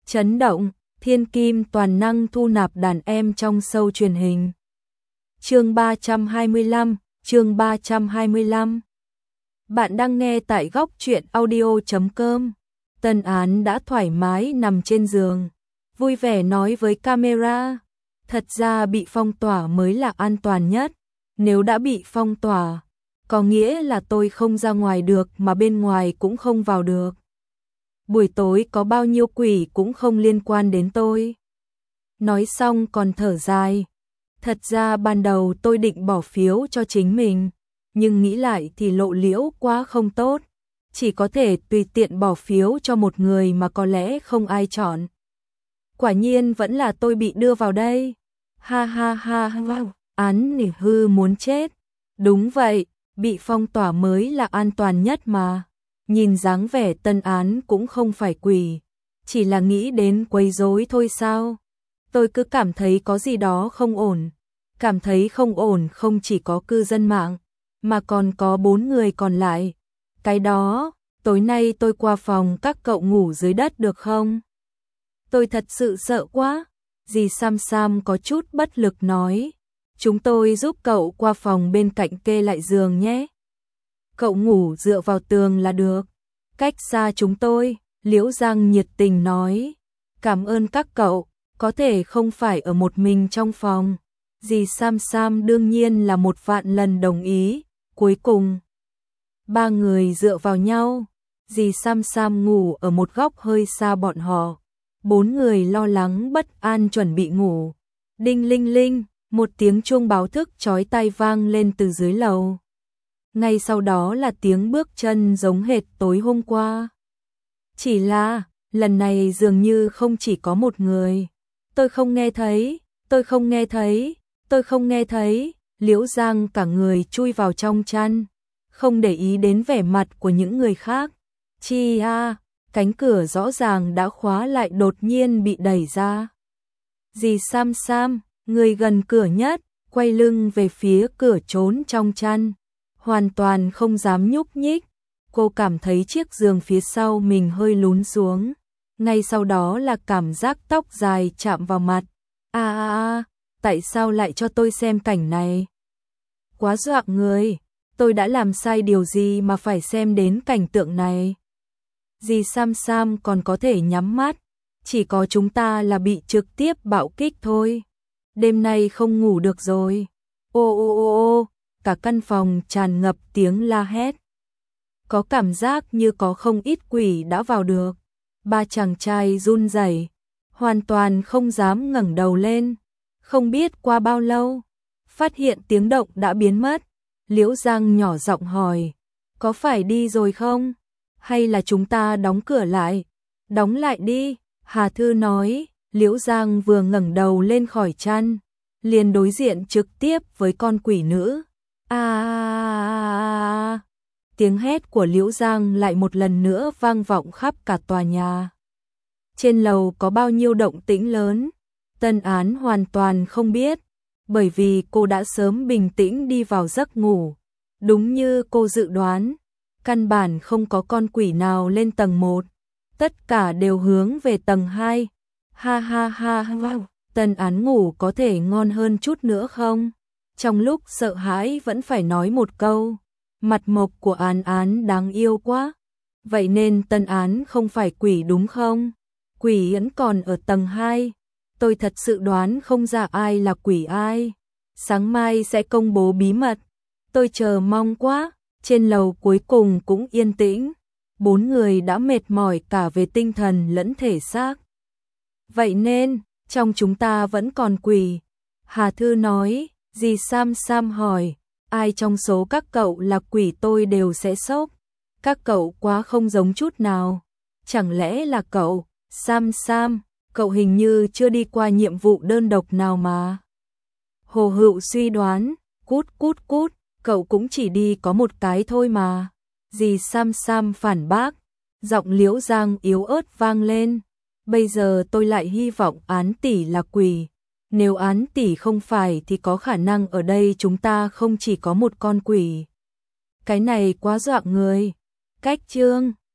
Chấn động, thiên kim toàn năng thu nạp đàn em trong show truyền hình. Chương 325, chương 325. Bạn đang nghe tại góc truyện audio.com. Tân Án đã thoải mái nằm trên giường, vui vẻ nói với camera, thật ra bị phong tỏa mới là an toàn nhất. Nếu đã bị phong tỏa, có nghĩa là tôi không ra ngoài được mà bên ngoài cũng không vào được. Buổi tối có bao nhiêu quỷ cũng không liên quan đến tôi. Nói xong còn thở dài. Thật ra ban đầu tôi định bỏ phiếu cho chính mình, nhưng nghĩ lại thì lộ liễu quá không tốt. Chỉ có thể tùy tiện bỏ phiếu cho một người mà có lẽ không ai chọn. Quả nhiên vẫn là tôi bị đưa vào đây. Ha ha ha ha, Án nỉ hư muốn chết. Đúng vậy, bị phong tỏa mới là an toàn nhất mà. Nhìn dáng vẻ Tân Án cũng không phải quỷ, chỉ là nghĩ đến quấy rối thôi sao. Tôi cứ cảm thấy có gì đó không ổn. Cảm thấy không ổn không chỉ có cư dân mạng, mà còn có 4 người còn lại. Cái đó, tối nay tôi qua phòng các cậu ngủ dưới đất được không? Tôi thật sự sợ quá. Dì Sam Sam có chút bất lực nói. Chúng tôi giúp cậu qua phòng bên cạnh kê lại giường nhé. Cậu ngủ dựa vào tường là được. Cách xa chúng tôi, Liễu Giang nhiệt tình nói. Cảm ơn các cậu, có thể không phải ở một mình trong phòng. Dì Sam Sam đương nhiên là 1.000.000 lần đồng ý. Cuối cùng, 3 người dựa vào nhau. Dì Sam Sam ngủ ở một góc hơi xa bọn họ. 4 người lo lắng bất an chuẩn bị ngủ. Đinh linh linh, một tiếng chuông báo thức chói tai vang lên từ dưới lầu. Ngay sau đó là tiếng bước chân giống hệt tối hôm qua. Chỉ là, lần này dường như không chỉ có một người. Tôi không nghe thấy, tôi không nghe thấy, tôi không nghe thấy. Liễu Giang cả người chui vào trong chăn, không để ý đến vẻ mặt của những người khác. Chi a, cánh cửa rõ ràng đã khóa lại đột nhiên bị đẩy ra. Dì Sam Sam, người gần cửa nhất, quay lưng về phía cửa trốn trong chăn. Hoàn toàn không dám nhúc nhích. Cô cảm thấy chiếc giường phía sau mình hơi lún xuống. Ngay sau đó là cảm giác tóc dài chạm vào mặt. Tại sao lại cho tôi xem cảnh này? Quá dọa người, tôi đã làm sai điều gì mà phải xem đến cảnh tượng này? Dì Sam Sam còn có thể nhắm mắt, chỉ có chúng ta là bị trực tiếp bạo kích thôi. Đêm nay không ngủ được rồi. Ô, cả căn phòng tràn ngập tiếng la hét. Có cảm giác như có không ít quỷ đã vào được. 3 chàng trai run rẩy, hoàn toàn không dám ngẩng đầu lên. Không biết qua bao lâu, phát hiện tiếng động đã biến mất. Liễu Giang nhỏ giọng hỏi, có phải đi rồi không? Hay là chúng ta đóng cửa lại? Đóng lại đi, Hà Thư nói. Liễu Giang vừa ngẩng đầu lên khỏi chăn, liền đối diện trực tiếp với con quỷ nữ. Tiếng hét của Liễu Giang lại một lần nữa vang vọng khắp cả tòa nhà. Trên lầu có bao nhiêu động tĩnh lớn, Tân Án hoàn toàn không biết, bởi vì cô đã sớm bình tĩnh đi vào giấc ngủ. Đúng như cô dự đoán, căn bản không có con quỷ nào lên tầng 1, tất cả đều hướng về tầng 2. Ha ha ha, Tân Án ngủ có thể ngon hơn chút nữa không? Trong lúc sợ hãi vẫn phải nói một câu, mặt mộc của Án Án đáng yêu quá. Vậy nên Tân Án không phải quỷ đúng không? Quỷ vẫn còn ở tầng 2. Tôi thật sự đoán không ra ai là quỷ ai. Sáng mai sẽ công bố bí mật. Tôi chờ mong quá. Trên lầu cuối cùng cũng yên tĩnh. 4 người đã mệt mỏi cả về tinh thần lẫn thể xác. Vậy nên, trong chúng ta vẫn còn quỷ. Hà Thư nói. Dì Sam Sam hỏi, ai trong số các cậu là quỷ tôi đều sẽ sốc. Các cậu quá không giống chút nào. Chẳng lẽ là cậu, Sam Sam, cậu hình như chưa đi qua nhiệm vụ đơn độc nào mà. Hồ Hựu suy đoán, cút, cậu cũng chỉ đi có một cái thôi mà. Dì Sam Sam phản bác, giọng Liễu Giang yếu ớt vang lên. Bây giờ tôi lại hy vọng Án tỷ là quỷ. Nếu Án tỷ không phải thì có khả năng ở đây chúng ta không chỉ có một con quỷ. Cái này quá dọa người. Cách chương